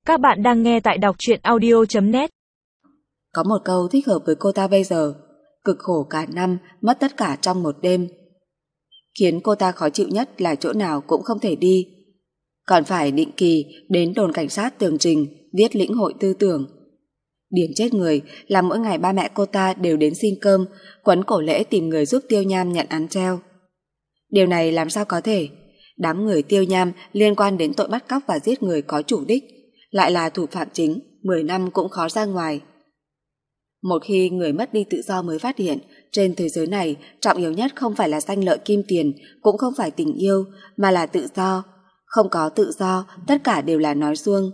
Các bạn đang nghe tại đọc truyện audio.net. Có một câu thích hợp với cô ta bây giờ: cực khổ cả năm, mất tất cả trong một đêm. Khiến cô ta khó chịu nhất là chỗ nào cũng không thể đi, còn phải định kỳ đến đồn cảnh sát tường trình viết lĩnh hội tư tưởng. Điên chết người là mỗi ngày ba mẹ cô ta đều đến xin cơm, quấn cổ Lễ tìm người giúp Tiêu Nham nhận án treo. Điều này làm sao có thể? Đám người Tiêu Nham liên quan đến tội bắt cóc và giết người có chủ đích, lại là thủ phạm chính, 10 năm cũng khó ra ngoài. Một khi người mất đi tự do mới phát hiện, trên thế giới này trọng yếu nhất không phải là danh lợi kim tiền, cũng không phải tình yêu, mà là tự do. Không có tự do, tất cả đều là nói suông.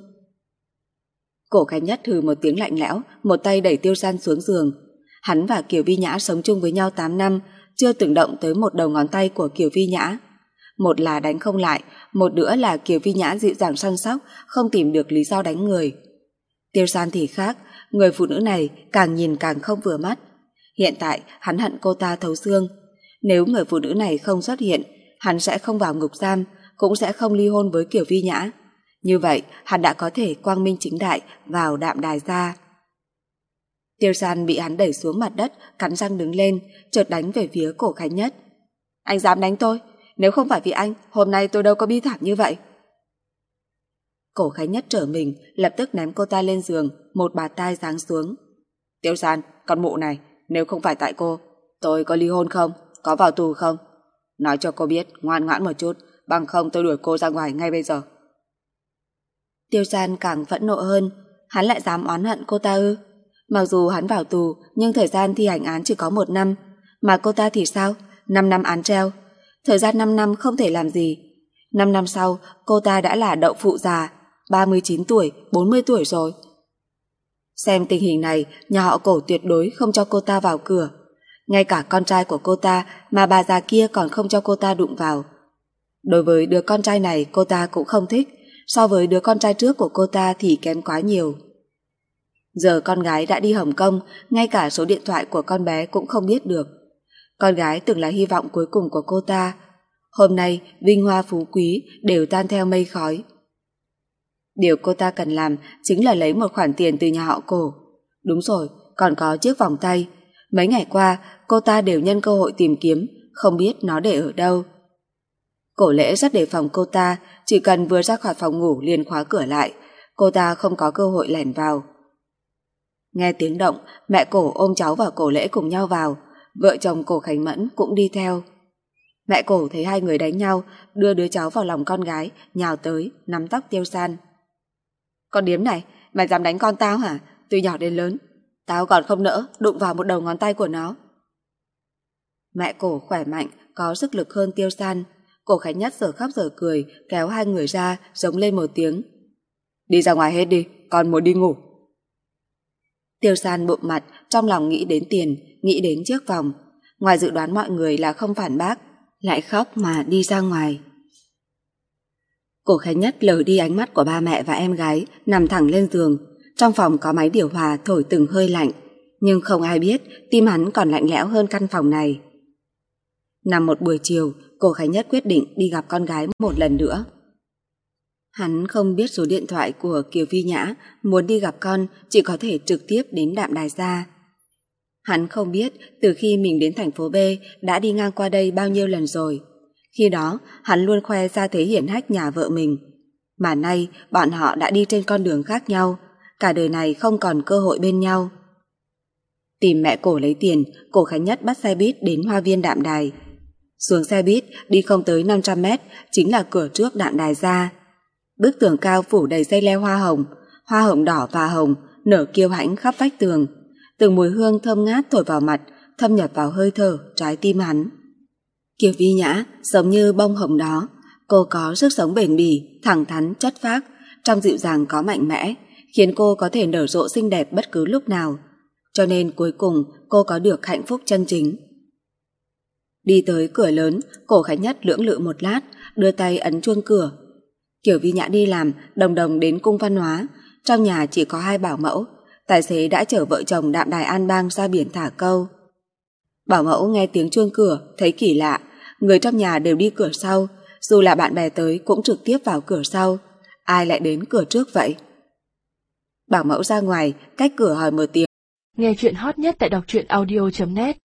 Cổ Khánh Nhất hừ một tiếng lạnh lẽo, một tay đẩy Tiêu San xuống giường. Hắn và Kiều Vi Nhã sống chung với nhau 8 năm, chưa từng động tới một đầu ngón tay của Kiều Vi Nhã. Một là đánh không lại, một nữa là Kiều Vi Nhã dịu dàng săn sóc, không tìm được lý do đánh người. Tiêu San thì khác, người phụ nữ này càng nhìn càng không vừa mắt. Hiện tại hắn hận cô ta thấu xương. Nếu người phụ nữ này không xuất hiện, hắn sẽ không vào ngục giam, cũng sẽ không ly hôn với Kiều Vi Nhã. Như vậy hắn đã có thể quang minh chính đại vào Đạm Đài gia. Tiêu San bị hắn đẩy xuống mặt đất, cắn răng đứng lên, chợt đánh về phía Cổ Khánh Nhất. Anh dám đánh tôi? Nếu không phải vì anh, hôm nay tôi đâu có bi thảm như vậy. Cổ Khánh Nhất trở mình, lập tức ném cô ta lên giường, một bạt tai giáng xuống. Tiêu San, con mụ này, nếu không phải tại cô, tôi có ly hôn không? Có vào tù không? Nói cho cô biết, ngoan ngoãn một chút, bằng không tôi đuổi cô ra ngoài ngay bây giờ. Tiêu San càng phẫn nộ hơn, hắn lại dám oán hận cô ta ư? Mặc dù hắn vào tù, nhưng thời gian thi hành án chỉ có 1 năm, mà cô ta thì sao? 5 năm án treo. Thời gian 5 năm không thể làm gì. 5 năm sau, cô ta đã là đậu phụ già, 39 tuổi, 40 tuổi rồi. Xem tình hình này, nhà họ Cổ tuyệt đối không cho cô ta vào cửa. Ngay cả con trai của cô ta mà bà già kia còn không cho cô ta đụng vào. Đối với đứa con trai này cô ta cũng không thích, so với đứa con trai trước của cô ta thì kém quá nhiều. Giờ con gái đã đi Hồng Kông, ngay cả số điện thoại của con bé cũng không biết được. Con gái từng là hy vọng cuối cùng của cô ta. Hôm nay vinh hoa phú quý đều tan theo mây khói. Điều cô ta cần làm chính là lấy một khoản tiền từ nhà họ Cổ. Đúng rồi, còn có chiếc vòng tay. Mấy ngày qua cô ta đều nhân cơ hội tìm kiếm, không biết nó để ở đâu. Cổ Lễ rất đề phòng cô ta, chỉ cần vừa ra khỏi phòng ngủ liền khóa cửa lại, cô ta không có cơ hội lẻn vào. Nghe tiếng động, mẹ Cổ ôm cháu và Cổ Lễ cùng nhau vào, vợ chồng Cổ Khánh Mẫn cũng đi theo. Mẹ Cổ thấy hai người đánh nhau, đưa đứa cháu vào lòng con gái, nhào tới, nắm tóc Tiêu San. Con điếm này, mày dám đánh con tao hả? Từ nhỏ đến lớn, tao còn không nỡ đụng vào một đầu ngón tay của nó. Mẹ Cổ khỏe mạnh, có sức lực hơn Tiêu San. Cổ Khánh Nhất giờ khóc giờ cười, kéo hai người ra, giống lên một tiếng. Đi ra ngoài hết đi, con muốn đi ngủ. Tiêu San bụm mặt, trong lòng nghĩ đến tiền, nghĩ đến chiếc vòng. Ngoài dự đoán mọi người là không phản bác, lại khóc mà đi ra ngoài. Cổ Khánh Nhất lờ đi ánh mắt của ba mẹ và em gái, nằm thẳng lên giường. Trong phòng có máy điều hòa thổi từng hơi lạnh, nhưng không ai biết tim hắn còn lạnh lẽo hơn căn phòng này. Nằm một buổi chiều, Cổ Khánh Nhất quyết định đi gặp con gái một lần nữa. Hắn không biết số điện thoại của Kiều Vi Nhã, muốn đi gặp con chỉ có thể trực tiếp đến Đạm Đài gia. Hắn không biết từ khi mình đến thành phố B đã đi ngang qua đây bao nhiêu lần rồi. Khi đó hắn luôn khoe ra thế hiển hách nhà vợ mình, mà nay bọn họ đã đi trên con đường khác nhau, cả đời này không còn cơ hội bên nhau. Tìm mẹ Cổ lấy tiền, Cổ Khánh Nhất bắt xe buýt đến Hoa viên Đạm Đài. Xuống xe buýt, đi không tới 500 mét chính là cửa trước Đạm Đài gia. Bức tường cao phủ đầy dây leo hoa hồng đỏ và hồng nở kiêu hãnh khắp vách tường. Từng mùi hương thơm ngát thổi vào mặt, thâm nhập vào hơi thở trái tim hắn. Kiều Vi Nhã giống như bông hồng đó, cô có sức sống bền bỉ, thẳng thắn, chất phác, trong dịu dàng có mạnh mẽ, khiến cô có thể nở rộ xinh đẹp bất cứ lúc nào. Cho nên cuối cùng cô có được hạnh phúc chân chính. Đi tới cửa lớn, Cổ Khánh Nhất lưỡng lự một lát, đưa tay ấn chuông cửa. Kiều Vi Nhã đi làm, đồng đồng đến cung văn hóa, trong nhà chỉ có 2 bảo mẫu, tài xế đã chở vợ chồng Đạm Đài An Bang ra biển thả câu. Bảo mẫu nghe tiếng chuông cửa, thấy kỳ lạ, người trong nhà đều đi cửa sau, dù là bạn bè tới cũng trực tiếp vào cửa sau, ai lại đến cửa trước vậy? Bảo mẫu ra ngoài, cách cửa hỏi một tiếng. Nghe chuyện hot nhất tại đọc truyện audio.net